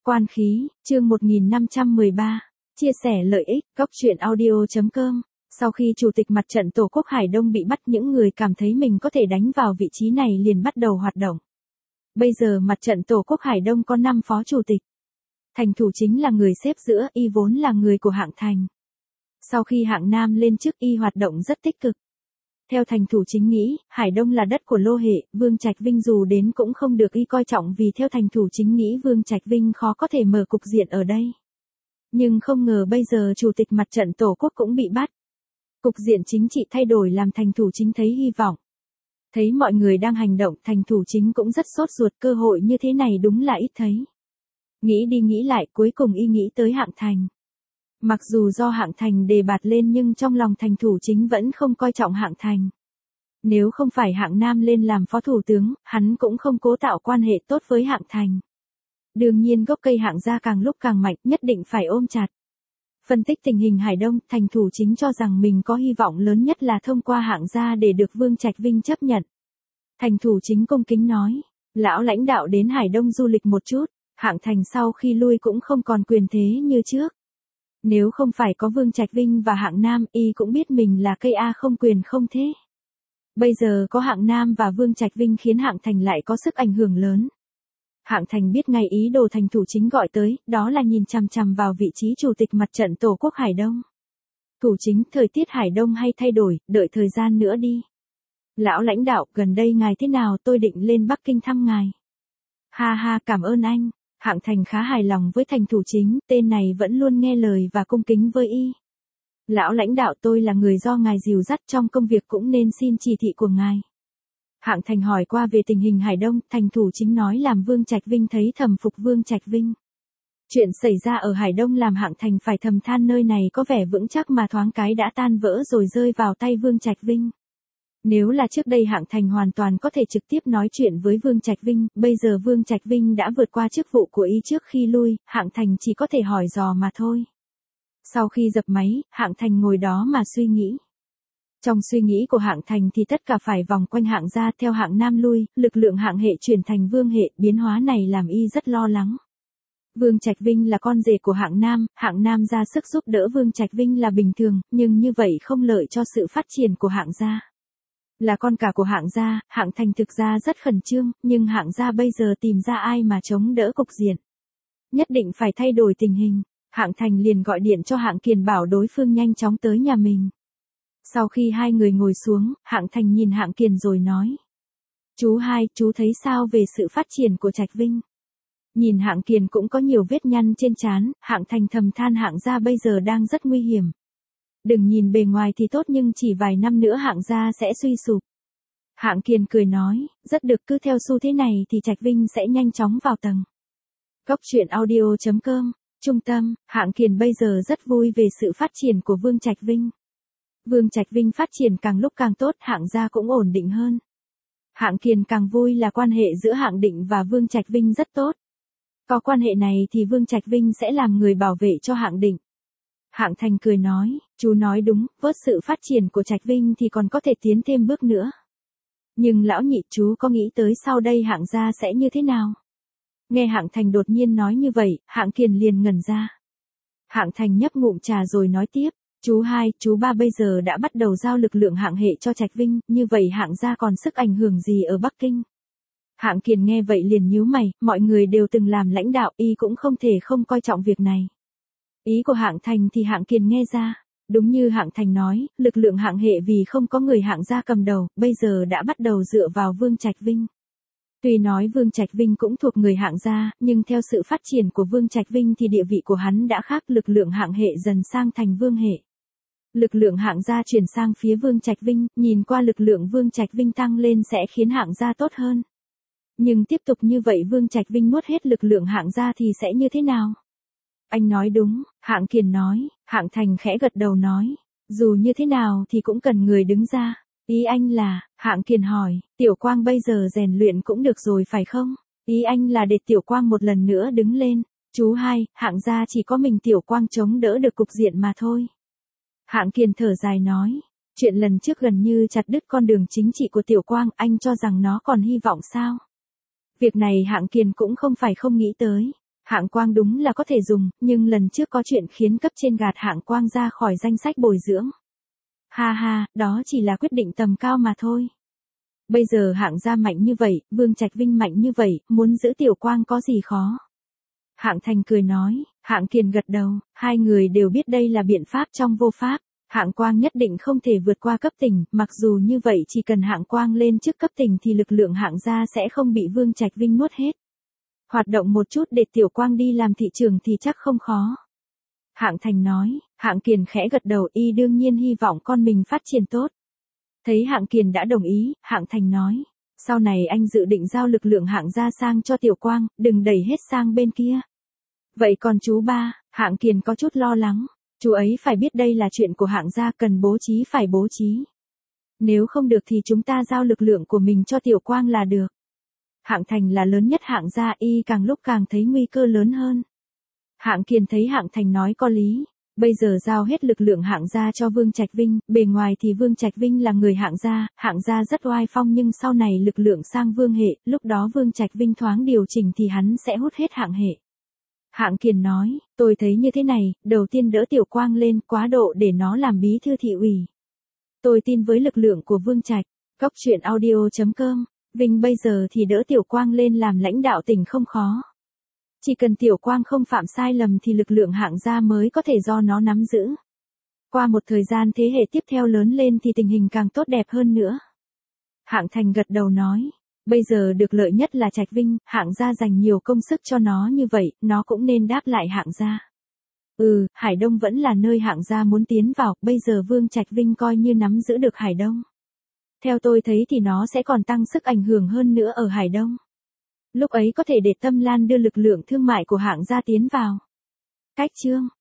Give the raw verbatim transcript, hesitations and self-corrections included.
Quan khí, chương một nghìn năm trăm mười ba. Chia sẻ lợi ích, góc truyện audio chấm com. Sau khi Chủ tịch Mặt trận Tổ quốc Hải Đông bị bắt, những người cảm thấy mình có thể đánh vào vị trí này liền bắt đầu hoạt động. Bây giờ Mặt trận Tổ quốc Hải Đông có năm phó chủ tịch. Thành Thủ Chính là người xếp giữa, y vốn là người của Hạng Thành. Sau khi Hạng Nam lên chức, y hoạt động rất tích cực. Theo Thành Thủ Chính nghĩ, Hải Đông là đất của Lô Hệ, Vương Trạch Vinh dù đến cũng không được y coi trọng, vì theo Thành Thủ Chính nghĩ Vương Trạch Vinh khó có thể mở cục diện ở đây. Nhưng không ngờ bây giờ Chủ tịch Mặt trận Tổ quốc cũng bị bắt. Cục diện chính trị thay đổi làm Thành Thủ Chính thấy hy vọng. Thấy mọi người đang hành động, Thành Thủ Chính cũng rất sốt ruột, cơ hội như thế này đúng là ít thấy. Nghĩ đi nghĩ lại, cuối cùng y nghĩ tới Hạng Thành. Mặc dù do Hạng Thành đề bạt lên nhưng trong lòng Thành Thủ Chính vẫn không coi trọng Hạng Thành. Nếu không phải Hạng Nam lên làm phó thủ tướng, hắn cũng không cố tạo quan hệ tốt với Hạng Thành. Đương nhiên gốc cây Hạng gia càng lúc càng mạnh, nhất định phải ôm chặt. Phân tích tình hình Hải Đông, Thành Thủ Chính cho rằng mình có hy vọng lớn nhất là thông qua Hạng gia để được Vương Trạch Vinh chấp nhận. Thành Thủ Chính cung kính nói, lão lãnh đạo đến Hải Đông du lịch một chút. Hạng Thành sau khi lui cũng không còn quyền thế như trước. Nếu không phải có Vương Trạch Vinh và Hạng Nam, y cũng biết mình là cây A không quyền không thế. Bây giờ có Hạng Nam và Vương Trạch Vinh khiến Hạng Thành lại có sức ảnh hưởng lớn. Hạng Thành biết ngay ý đồ Thành Thủ Chính gọi tới, đó là nhìn chằm chằm vào vị trí Chủ tịch Mặt trận Tổ quốc Hải Đông. Thủ Chính, thời tiết Hải Đông hay thay đổi, đợi thời gian nữa đi. Lão lãnh đạo, gần đây ngài thế nào, tôi định lên Bắc Kinh thăm ngài. Ha ha, cảm ơn anh. Hạng Thành khá hài lòng với Thành Thủ Chính, tên này vẫn luôn nghe lời và cung kính với y. Lão lãnh đạo, tôi là người do ngài dìu dắt trong công việc, cũng nên xin chỉ thị của ngài. Hạng Thành hỏi qua về tình hình Hải Đông, Thành Thủ Chính nói làm Vương Trạch Vinh thấy thầm phục Vương Trạch Vinh. Chuyện xảy ra ở Hải Đông làm Hạng Thành phải thầm than nơi này có vẻ vững chắc mà thoáng cái đã tan vỡ rồi rơi vào tay Vương Trạch Vinh. Nếu là trước đây Hạng Thành hoàn toàn có thể trực tiếp nói chuyện với Vương Trạch Vinh, bây giờ Vương Trạch Vinh đã vượt qua chức vụ của y trước khi lui, Hạng Thành chỉ có thể hỏi dò mà thôi. Sau khi dập máy, Hạng Thành ngồi đó mà suy nghĩ. Trong suy nghĩ của Hạng Thành thì tất cả phải vòng quanh Hạng gia, theo Hạng Nam lui, lực lượng Hạng hệ chuyển thành Vương hệ, biến hóa này làm y rất lo lắng. Vương Trạch Vinh là con rể của Hạng Nam, Hạng Nam ra sức giúp đỡ Vương Trạch Vinh là bình thường, nhưng như vậy không lợi cho sự phát triển của Hạng gia. Là con cả của Hạng gia, Hạng Thành thực ra rất khẩn trương, nhưng Hạng gia bây giờ tìm ra ai mà chống đỡ cục diện. Nhất định phải thay đổi tình hình. Hạng Thành liền gọi điện cho Hạng Kiền bảo đối phương nhanh chóng tới nhà mình. Sau khi hai người ngồi xuống, Hạng Thành nhìn Hạng Kiền rồi nói. Chú hai, chú thấy sao về sự phát triển của Trạch Vinh? Nhìn Hạng Kiền cũng có nhiều vết nhăn trên trán, Hạng Thành thầm than Hạng gia bây giờ đang rất nguy hiểm. Đừng nhìn bề ngoài thì tốt nhưng chỉ vài năm nữa Hạng gia sẽ suy sụp. Hạng Kiền cười nói, rất được, cứ theo xu thế này thì Trạch Vinh sẽ nhanh chóng vào tầng. Góc truyện audio chấm com. Trung tâm, Hạng Kiền bây giờ rất vui về sự phát triển của Vương Trạch Vinh. Vương Trạch Vinh phát triển càng lúc càng tốt, Hạng gia cũng ổn định hơn. Hạng Kiền càng vui là quan hệ giữa Hạng Định và Vương Trạch Vinh rất tốt. Có quan hệ này thì Vương Trạch Vinh sẽ làm người bảo vệ cho Hạng Định. Hạng Thành cười nói, chú nói đúng, với sự phát triển của Trạch Vinh thì còn có thể tiến thêm bước nữa. Nhưng lão nhị, chú có nghĩ tới sau đây Hạng gia sẽ như thế nào? Nghe Hạng Thành đột nhiên nói như vậy, Hạng Kiền liền ngẩn ra. Hạng Thành nhấp ngụm trà rồi nói tiếp, chú hai, chú ba bây giờ đã bắt đầu giao lực lượng Hạng hệ cho Trạch Vinh, như vậy Hạng gia còn sức ảnh hưởng gì ở Bắc Kinh? Hạng Kiền nghe vậy liền nhíu mày, mọi người đều từng làm lãnh đạo, y cũng không thể không coi trọng việc này. Ý của Hạng Thành thì Hạng Kiền nghe ra. Đúng như Hạng Thành nói, lực lượng Hạng hệ vì không có người Hạng gia cầm đầu, bây giờ đã bắt đầu dựa vào Vương Trạch Vinh. Tuy nói Vương Trạch Vinh cũng thuộc người Hạng gia, nhưng theo sự phát triển của Vương Trạch Vinh thì địa vị của hắn đã khác, lực lượng Hạng hệ dần sang thành Vương hệ. Lực lượng Hạng gia chuyển sang phía Vương Trạch Vinh, nhìn qua lực lượng Vương Trạch Vinh tăng lên sẽ khiến Hạng gia tốt hơn. Nhưng tiếp tục như vậy Vương Trạch Vinh nuốt hết lực lượng Hạng gia thì sẽ như thế nào? Anh nói đúng, Hạng Kiền nói. Hạng Thành khẽ gật đầu nói, dù như thế nào thì cũng cần người đứng ra. Ý anh là, Hạng Kiền hỏi, Tiểu Quang bây giờ rèn luyện cũng được rồi phải không? Ý anh là để Tiểu Quang một lần nữa đứng lên. Chú hai, Hạng gia chỉ có mình Tiểu Quang chống đỡ được cục diện mà thôi. Hạng Kiền thở dài nói, chuyện lần trước gần như chặt đứt con đường chính trị của Tiểu Quang, anh cho rằng nó còn hy vọng sao? Việc này Hạng Kiền cũng không phải không nghĩ tới. Hạng Quang đúng là có thể dùng, nhưng lần trước có chuyện khiến cấp trên gạt Hạng Quang ra khỏi danh sách bồi dưỡng. Ha ha, đó chỉ là quyết định tầm cao mà thôi. Bây giờ Hạng gia mạnh như vậy, Vương Trạch Vinh mạnh như vậy, muốn giữ Tiểu Quang có gì khó. Hạng Thành cười nói, Hạng Kiền gật đầu, hai người đều biết đây là biện pháp trong vô pháp. Hạng Quang nhất định không thể vượt qua cấp tỉnh, mặc dù như vậy chỉ cần Hạng Quang lên trước cấp tỉnh thì lực lượng Hạng gia sẽ không bị Vương Trạch Vinh nuốt hết. Hoạt động một chút để Tiểu Quang đi làm thị trường thì chắc không khó. Hạng Thành nói, Hạng Kiền khẽ gật đầu, y đương nhiên hy vọng con mình phát triển tốt. Thấy Hạng Kiền đã đồng ý, Hạng Thành nói, sau này anh dự định giao lực lượng Hạng gia sang cho Tiểu Quang, đừng đẩy hết sang bên kia. Vậy còn chú ba, Hạng Kiền có chút lo lắng, chú ấy phải biết đây là chuyện của Hạng gia, cần bố trí phải bố trí. Nếu không được thì chúng ta giao lực lượng của mình cho Tiểu Quang là được. Hạng Thành là lớn nhất Hạng gia, y càng lúc càng thấy nguy cơ lớn hơn. Hạng Kiền thấy Hạng Thành nói có lý, bây giờ giao hết lực lượng Hạng gia cho Vương Trạch Vinh, bề ngoài thì Vương Trạch Vinh là người Hạng gia, Hạng gia rất oai phong, nhưng sau này lực lượng sang Vương hệ, lúc đó Vương Trạch Vinh thoáng điều chỉnh thì hắn sẽ hút hết Hạng hệ. Hạng Kiền nói, tôi thấy như thế này, đầu tiên đỡ Tiểu Quang lên, quá độ để nó làm bí thư thị ủy. Tôi tin với lực lượng của Vương Trạch. Góc truyện audio chấm com, Vinh bây giờ thì đỡ Tiểu Quang lên làm lãnh đạo tỉnh không khó. Chỉ cần Tiểu Quang không phạm sai lầm thì lực lượng Hạng gia mới có thể do nó nắm giữ. Qua một thời gian thế hệ tiếp theo lớn lên thì tình hình càng tốt đẹp hơn nữa. Hạng Thành gật đầu nói, bây giờ được lợi nhất là Trạch Vinh, Hạng gia dành nhiều công sức cho nó như vậy, nó cũng nên đáp lại Hạng gia. Ừ, Hải Đông vẫn là nơi Hạng gia muốn tiến vào, bây giờ Vương Trạch Vinh coi như nắm giữ được Hải Đông. Theo tôi thấy thì nó sẽ còn tăng sức ảnh hưởng hơn nữa ở Hải Đông. Lúc ấy có thể để Tâm Lan đưa lực lượng thương mại của Hạng gia tiến vào. Cách chương